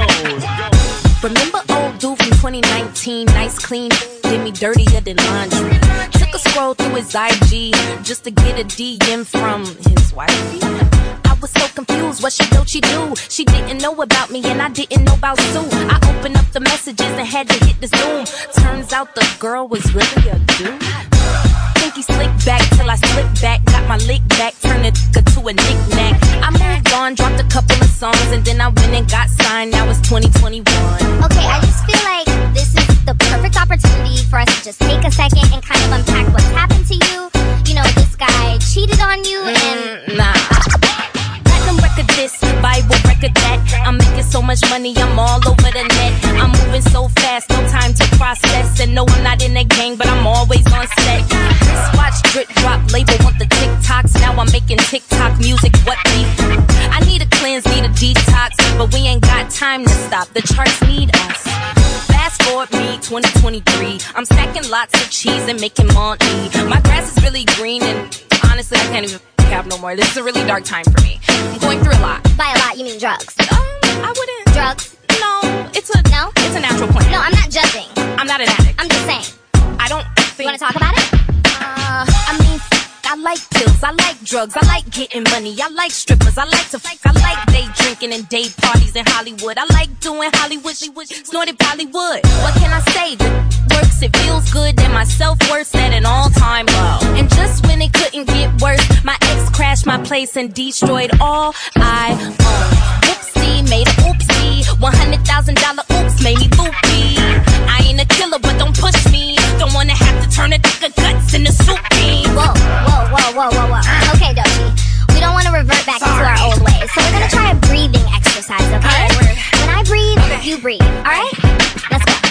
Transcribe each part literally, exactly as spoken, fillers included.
Remember old dude from twenty nineteen, nice clean, did me dirtier than laundry. Took a scroll through his I G just to get a D M from his wifey. I was so confused, what she do, she do? She didn't know about me and I didn't know about Sue. I opened up the messages and had to hit the zoom. Turns out the girl was really a dude. Think he slicked back till I slipped back, got my lick back, turned it to a knick-knack. I moved on, dropped a couple of songs, and then I went and got signed. Now it's twenty twenty-one. Okay, I just feel like this is the perfect opportunity for us to just take a second and kind of unpack what's happened to you. You know, this guy cheated on you and... Mm, nah. Platinum record this, Bible record that. I'm making so much money, I'm all over the net. I'm moving so fast, no time to process. And no, I'm not in a gang, but I'm always on set. Watch drip drop, label want the TikToks. Now I'm making TikTok music, what beef? I need a cleanse, need a detox, but we ain't got time to stop, the charts need us. Fast forward me, twenty twenty-three, I'm stacking lots of cheese and making money. My grass is really green and honestly I can't even have no more. This is a really dark time for me. I'm going through a lot. By a lot, you mean drugs? Um, I wouldn't. Drugs? No, it's a, no? It's a natural plant. No, I'm not judging. I'm not an addict. I'm just saying. I don't think... You wanna talk about it? Uh, I mean, I like pills, I like drugs, I like getting money, I like strippers, I like to fuck, I like day drinking and day parties in Hollywood. I like doing Hollywood, snorted Bollywood. What can I say? It works, it feels good, and my self-worth's at an all-time low. And just when it couldn't get worse, my ex crashed my place and destroyed all I own. Whoopsie, made a oopsie, one hundred thousand dollar oops made me loopy. I ain't a killer, but don't push me. Don't wanna have to turn a dick of guts into soup bean. Whoa, whoa, whoa, whoa, whoa, whoa. Okay, Doshi, we don't want to revert back Sorry. into our old ways, so we're gonna try a breathing exercise, okay? Right, when I breathe, okay. you breathe, alright? Let's go.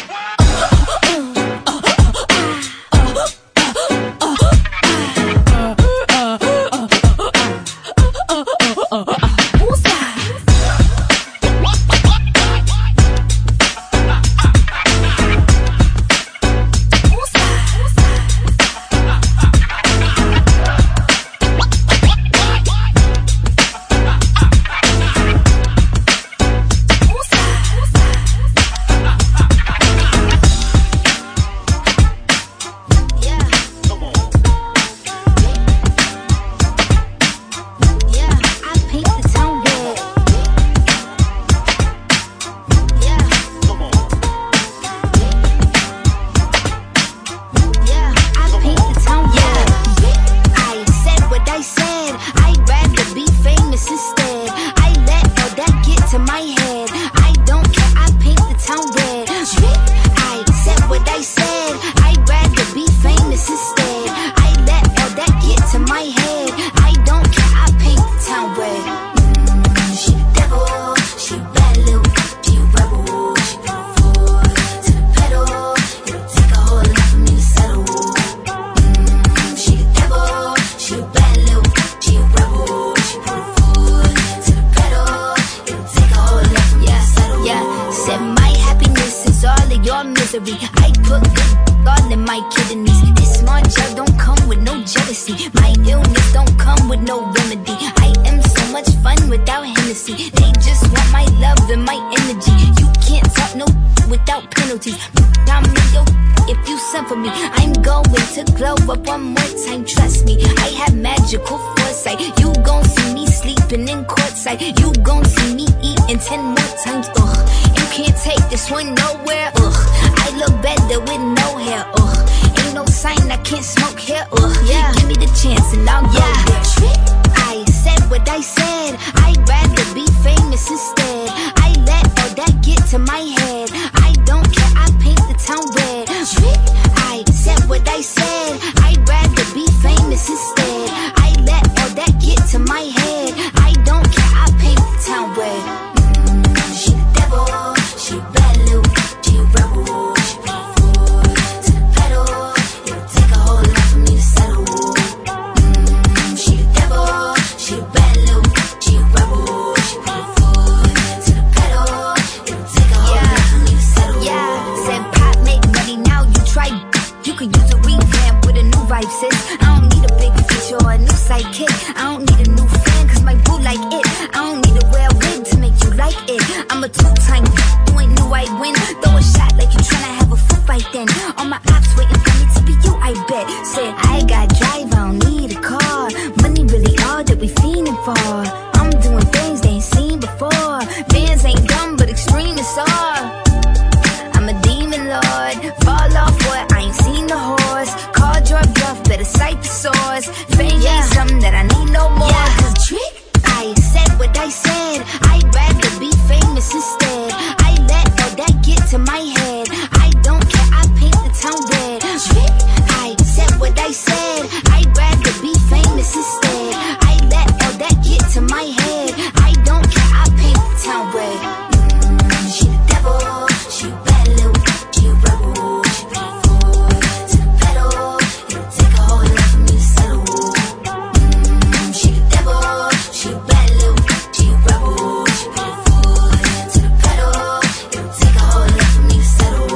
time. You ain't knew I'd win. Throw a shot like you tryna have a foot fight then. All my ops waiting for me to be you, I bet. Said, I got drive, I don't need a car. Money really all that we fiending for. I'm doing things they ain't seen before. Bands ain't dumb, but extreme is all. I'm a demon lord. Fall off what? I ain't seen the horse. Call your bluff, better cite the source. Fame yeah. ain't something that I need no more. Yeah. Cause trick, I said what I said. I'd rather be famous instead. I let all that get to my head. I don't care, I paint the town red. Trick, I said what I said. I'd rather be famous instead. I let all that get to my head. I don't care, I paint the town red. Mm, she the devil, she a bad little, she a rebel. She put her foot to the pedal. It'll take a whole lot for me to settle. Mm, she the devil, she a bad little, she a rebel. She put her foot to the pedal. It'll take a whole lot for me to settle.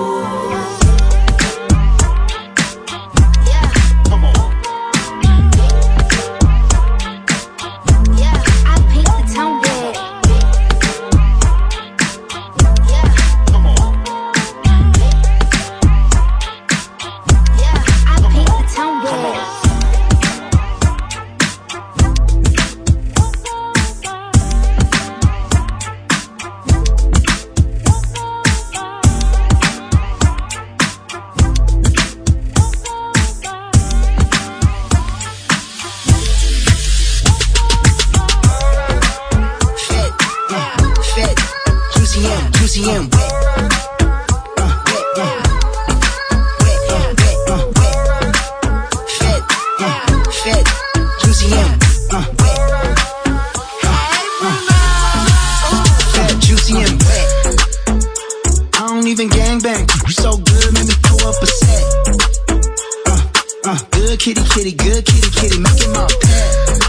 Yeah. Come on. Yeah, I paint the town red. Yeah. Come on. Yeah, I paint the town red. Fed, uh, fed, Juicy M, Juicy M, wet, uh, wet, uh, wet, uh, wet, uh, wet, fed, uh, fed, Juicy M, uh, wet, uh, fed, Juicy M, wet. I don't even gangbang, you so good, make me throw up a set. Uh, uh, good kitty, kitty, good kitty, kitty, make it my pet.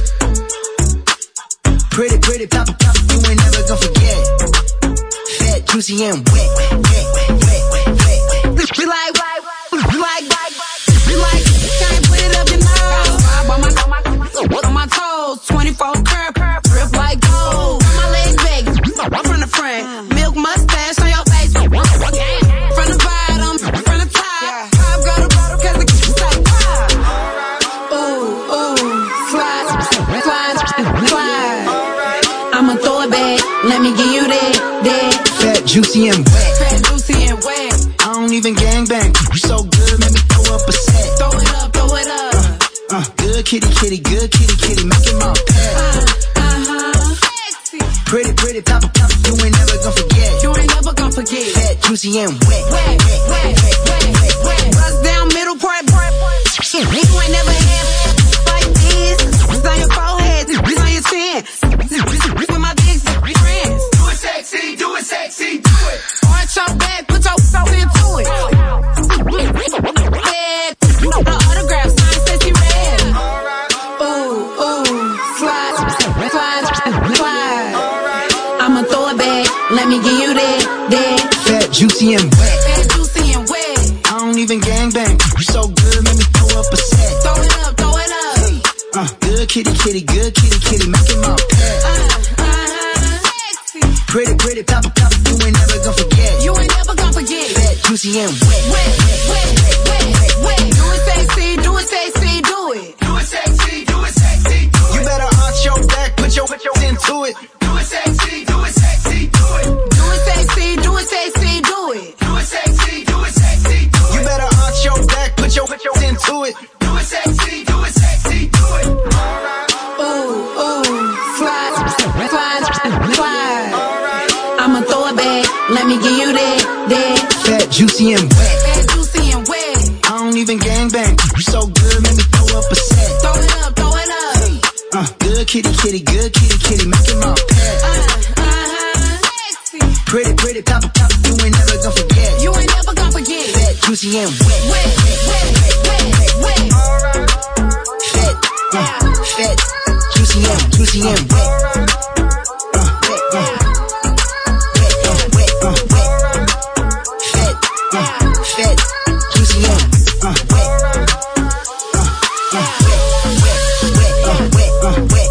Pretty, pretty, pop, pop, you ain't never gonna forget. Fat, juicy, and wet, wet, wet, wet, wet, wet, wet. We like, we like, we like, can't put it up your nose. On my, on my toes, twenty-four curb, grip like gold. On my leg back, from the front, milk mustache on your face. From the bottom, from the top, pop got a bottle 'cause the kids like pop. Ooh, ooh, slide, slide, slide. I'ma throw it back, let me give you that, that. Fat, juicy, and wet. Fat, juicy, and wet. I don't even gangbang, you so good, make me throw up a set. Throw it up, throw it up. Uh, uh, good kitty, kitty, good kitty, kitty, make it my pet. Uh, uh-huh. Sexy. Pretty, pretty, pop, pop, you ain't never gonna forget. You ain't never gonna forget. Fat, juicy, and wet. Wet, wet, wet, wet, wet, wet. Bust down middle part, part, part. You ain't never had like this. It's on your forehead, it's on your chin. With my big friends. Do it sexy, do it sexy, do it. Arch your back, put your soul into it. Red, the autograph sign says you red. Ooh, ooh, slide, slide, slide. I'ma throw it back, let me give you that, that. Fat, juicy, and wet. Fat, juicy, and wet. I don't even gangbang, you so good, make me throw up a set. Throw it up, throw it up. Uh, good kitty, kitty, good kitty, kitty, make it my pet. Uh, uh, sexy. Pretty, pretty, pop, pop, you ain't never gonna forget. You ain't never gonna forget. Fat, juicy, and wet. Wet, wet, wet, wet, wet. Do it sexy, do it sexy, do it. Do it sexy, do it sexy, do it. You better arch your back, put your, put your into it. Do it sexy, do it sexy, do it. Do it sexy, do it sexy, do it. Do it sexy, do it sexy, do it. You better arch your back, put your, put your into it. Do it sexy, do it sexy, do it. Ooh, ooh, slide, slide, slide. I'ma throw it back, let me give you that, that. Fat, juicy, and wet. Fat, juicy, and wet. I don't even gangbang, you so good, make me throw up a set. Throw it up, throw it up. Uh, good kitty, kitty, good kitty, kitty, make it my pet. Uh, uh-huh. Sexy. Pretty, pretty, pop, pop, you ain't never gonna forget. You ain't never gonna forget. Fat, juicy, and wet. Wet, wet, wet, wet, wet. Fat, uh, fat, juicy, and, juicy, and wet. Uh, wet, uh, wet, uh, wet, uh, wet. Fat, uh, fat, juicy, and, uh, wet. Uh, uh, wet, wet, uh, wet, uh, wet.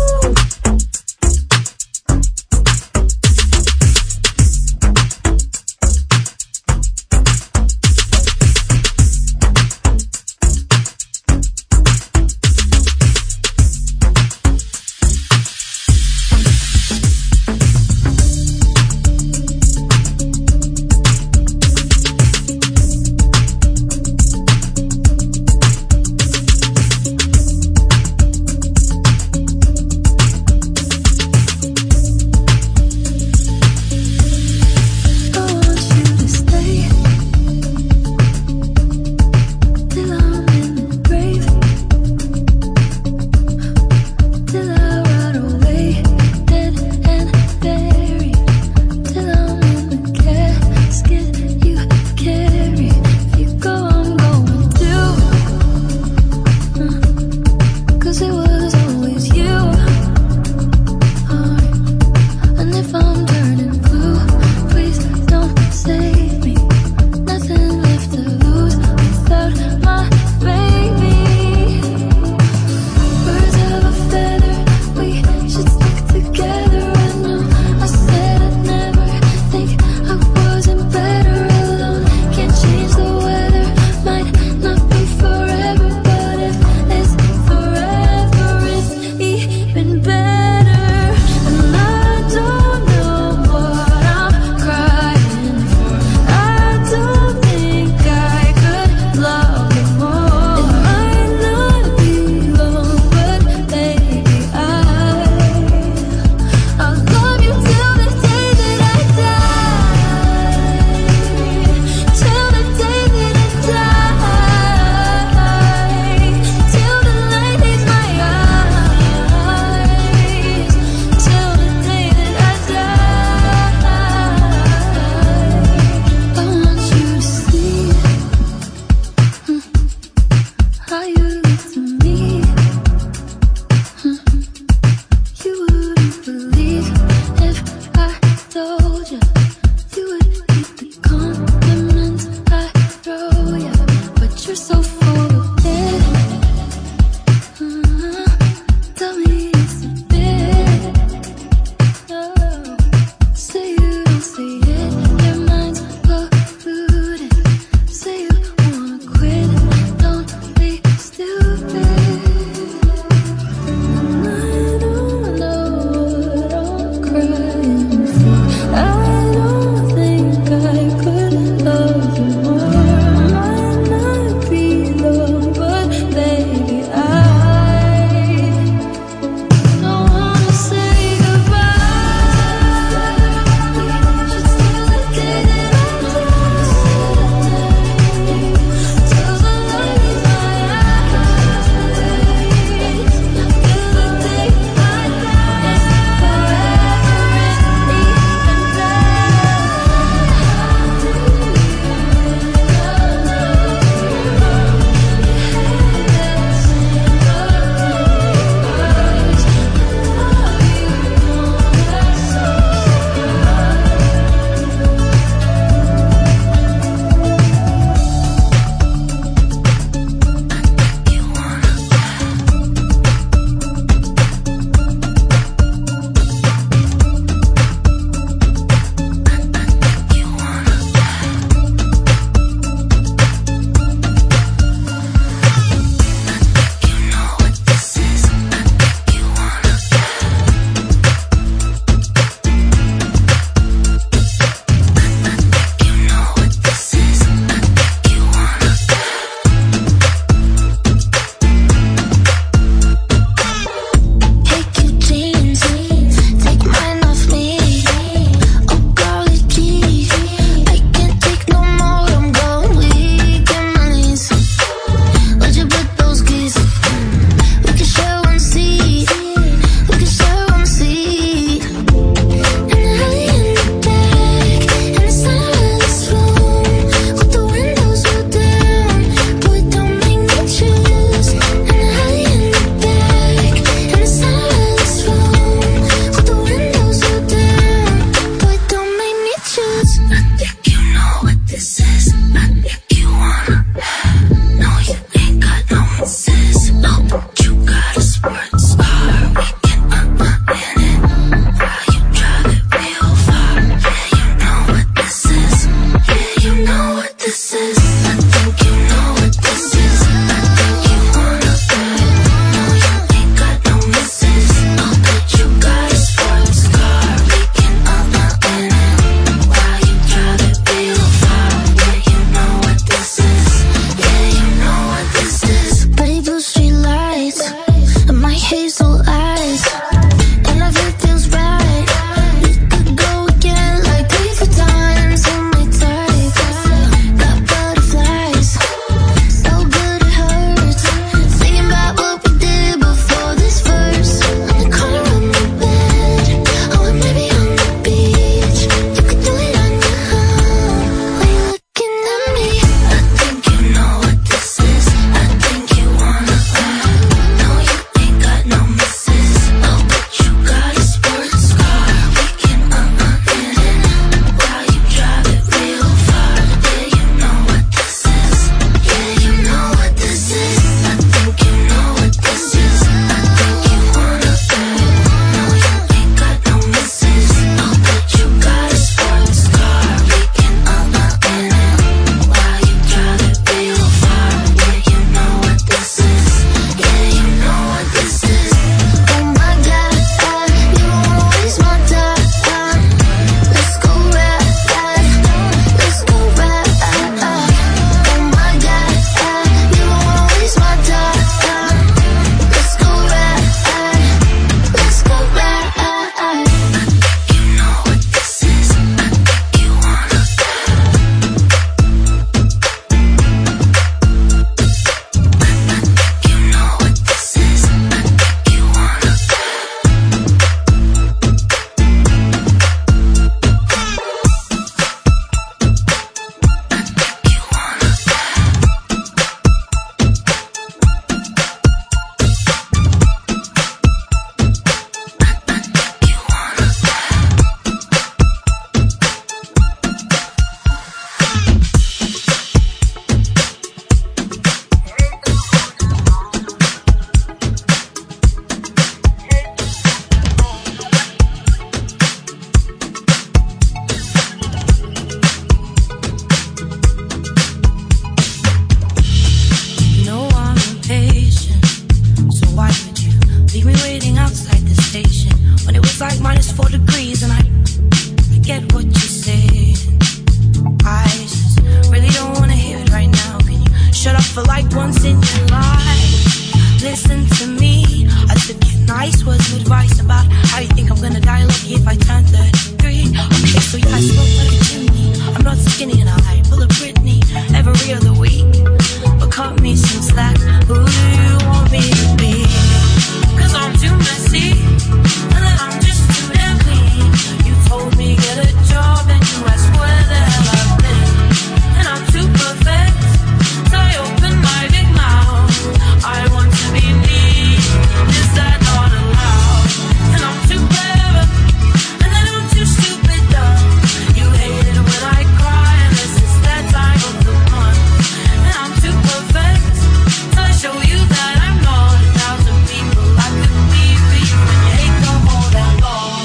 advice was good advice about how you think I'm gonna die lucky if I turn thirty-three. Okay, so yeah, I smoke like a chimney. I'm not skinny and I pull a Britney every other week. But cut me some slack. Who do you want me to be? Cause I'm too messy, and then I'm just too damn clean. You told me get a job and you asked where the hell I've been. And I'm too perfect, so I open my big mouth. I want to be me, is that not allowed? And I'm too clever, and then I'm too stupid dumb. You hate it when I cry, and this is that time of the month. And I'm too perfect, so I show you that I'm not a thousand people I could be for you. And you hate the whole damn law.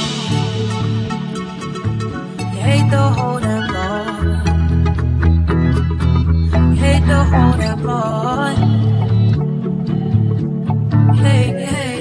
You hate the whole damn law. You hate the whole damn law. Hey, hey.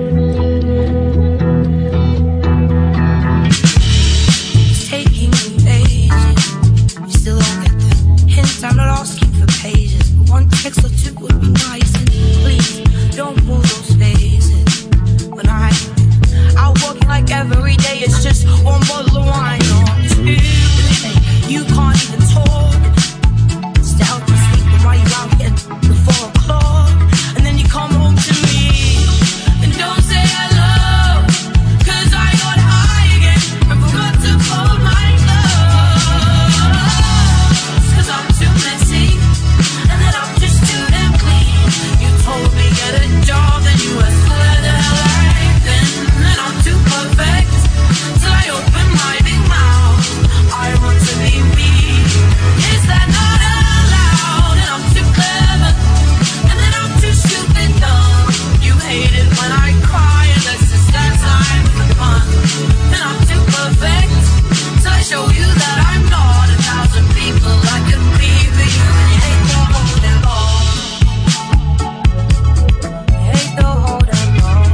It's taking me ages. You still don't get the hint. I'm not asking for pages, but one text or two would be nice. And please don't move those phases. When I out working like every day, it's just one bottle of wine or two. Hey, you can't even talk. It's to help you sleep, and while you're out here till four o'clock, and then you come home to me and don't say hello. Cause I got high again and forgot to fold my clothes. Cause I'm too messy, and then I'm just too damn clean. You told me get a job, then you asked where the hell I've been. And I'm too perfect, till I open my big mouth. I want to be me, is that not allowed? And I'm too clever, and then I'm too stupid dumb. You hate it when I cry, and that's just that time for fun. And I'm too perfect, so I show you that I'm not a thousand people I could be for you. And you hate the whole damn law. You hate the whole damn law.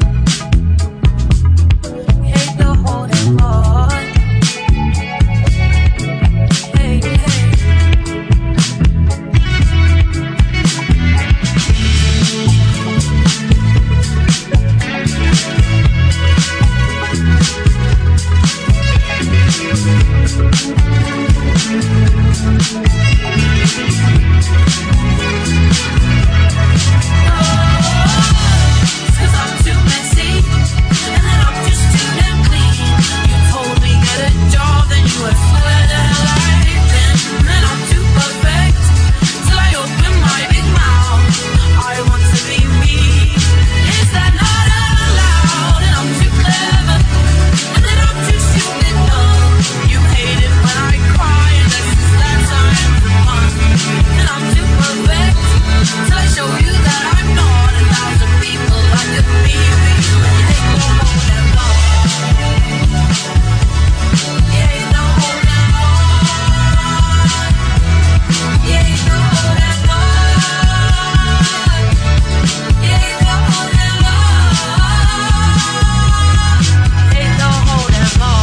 You hate the whole damn law. Hey, hey. Cause I'm too messy, and then I'm just too damn clean. You told me get a job, then you asked where the hell I've been. And I'm too perfect, till I open my big mouth. I want to be me, is that not allowed? And I'm too clever, and then I'm too stupid dumb. You hate it when I cry, and that's just that time for fun. And I'm too perfect, till I show you that I'm not a thousand people I could be for you. And you hate the whole damn law. You hate the whole damn law. You hate the whole damn law. You hate the whole damn law. You hate the whole damn law.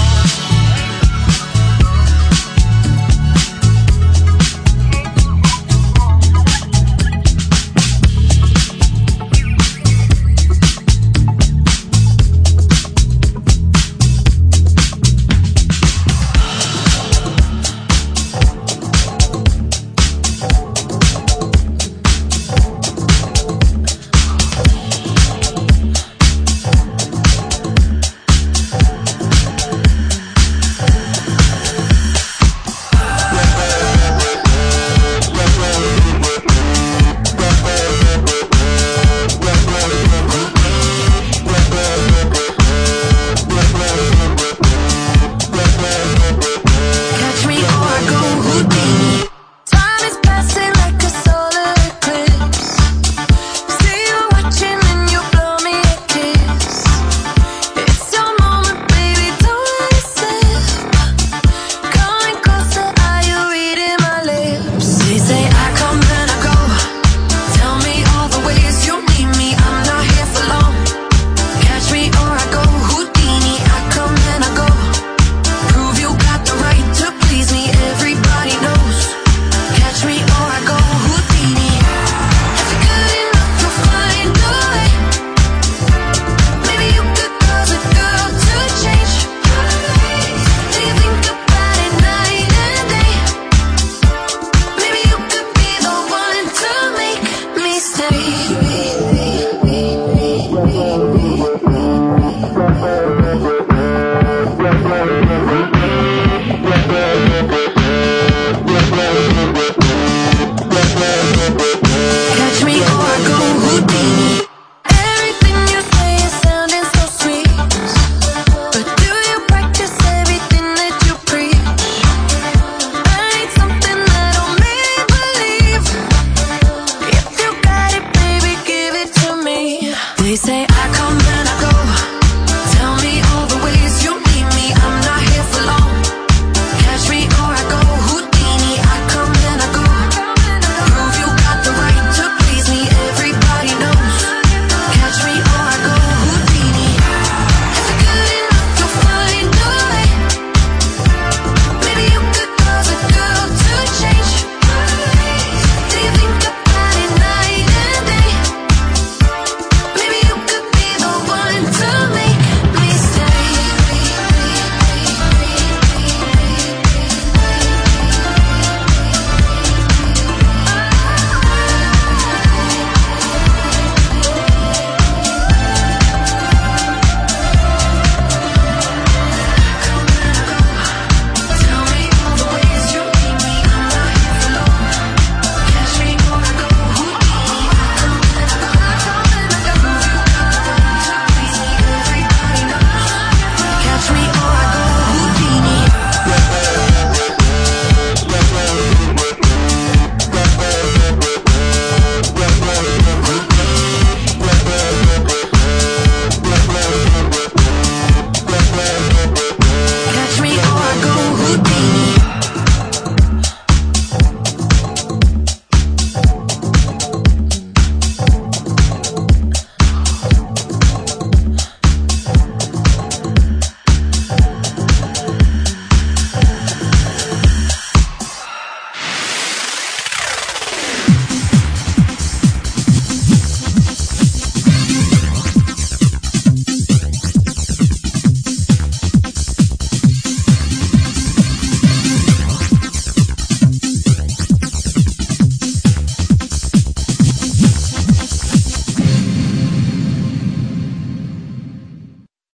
Catch me or I go Houdini.